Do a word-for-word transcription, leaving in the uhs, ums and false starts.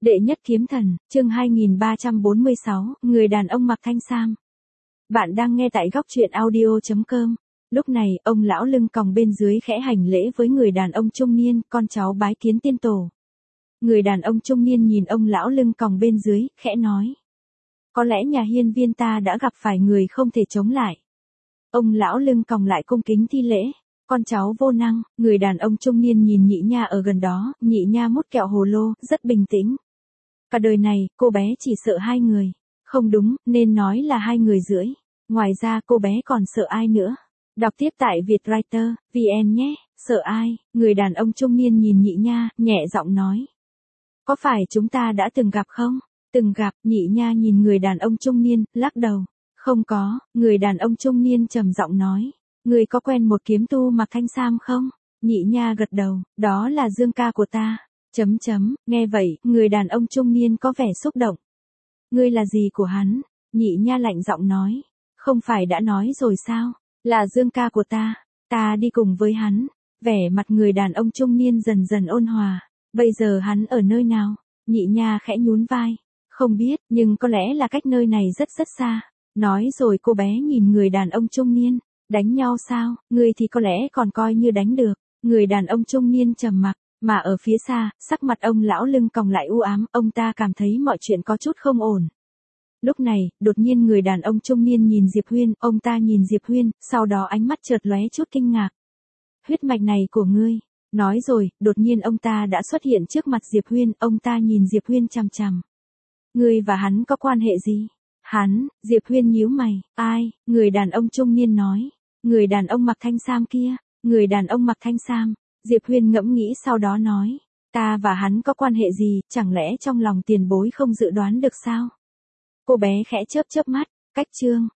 Đệ nhất kiếm thần, chương hai nghìn ba trăm bốn mươi sáu, người đàn ông mặc thanh sam. Bạn đang nghe tại góc truyện audio chấm com. Lúc này, ông lão lưng còng bên dưới khẽ hành lễ với người đàn ông trung niên, con cháu bái kiến tiên tổ. Người đàn ông trung niên nhìn ông lão lưng còng bên dưới, khẽ nói. Có lẽ nhà hiên viên ta đã gặp phải người không thể chống lại. Ông lão lưng còng lại cung kính thi lễ. Con cháu vô năng, người đàn ông trung niên nhìn nhị nha ở gần đó, nhị nha mút kẹo hồ lô, rất bình tĩnh. Cả đời này, cô bé chỉ sợ hai người. Không đúng, nên nói là hai người rưỡi. Ngoài ra cô bé còn sợ ai nữa? Đọc tiếp tại Vietwriter, vn nhé, sợ ai? Người đàn ông trung niên nhìn nhị nha, nhẹ giọng nói. Có phải chúng ta đã từng gặp không? Từng gặp, nhị nha nhìn người đàn ông trung niên, lắc đầu. Không có, người đàn ông trung niên trầm giọng nói. Người có quen một kiếm tu mặc thanh sam không? Nhị nha gật đầu, đó là Dương ca của ta. Chấm chấm, nghe vậy, người đàn ông trung niên có vẻ xúc động. Ngươi là gì của hắn? Nhị nha lạnh giọng nói. Không phải đã nói rồi sao? Là Dương ca của ta. Ta đi cùng với hắn. Vẻ mặt người đàn ông trung niên dần dần ôn hòa. Bây giờ hắn ở nơi nào? Nhị nha khẽ nhún vai. Không biết, nhưng có lẽ là cách nơi này rất rất xa. Nói rồi cô bé nhìn người đàn ông trung niên. Đánh nhau sao? Ngươi thì có lẽ còn coi như đánh được. Người đàn ông trung niên trầm mặc. Mà ở phía xa, sắc mặt ông lão lưng còng lại u ám, ông ta cảm thấy mọi chuyện có chút không ổn. Lúc này, đột nhiên người đàn ông trung niên nhìn Diệp Huyên, ông ta nhìn Diệp Huyên, sau đó ánh mắt chợt lóe chút kinh ngạc. Huyết mạch này của ngươi. Nói rồi, đột nhiên ông ta đã xuất hiện trước mặt Diệp Huyên, ông ta nhìn Diệp Huyên chằm chằm. Ngươi và hắn có quan hệ gì? Hắn, Diệp Huyên nhíu mày, ai? Người đàn ông trung niên nói. Người đàn ông mặc thanh sam kia, người đàn ông mặc thanh sam. Diệp Huyên ngẫm nghĩ sau đó nói, ta và hắn có quan hệ gì, chẳng lẽ trong lòng tiền bối không dự đoán được sao? Cô bé khẽ chớp chớp mắt, cách chương,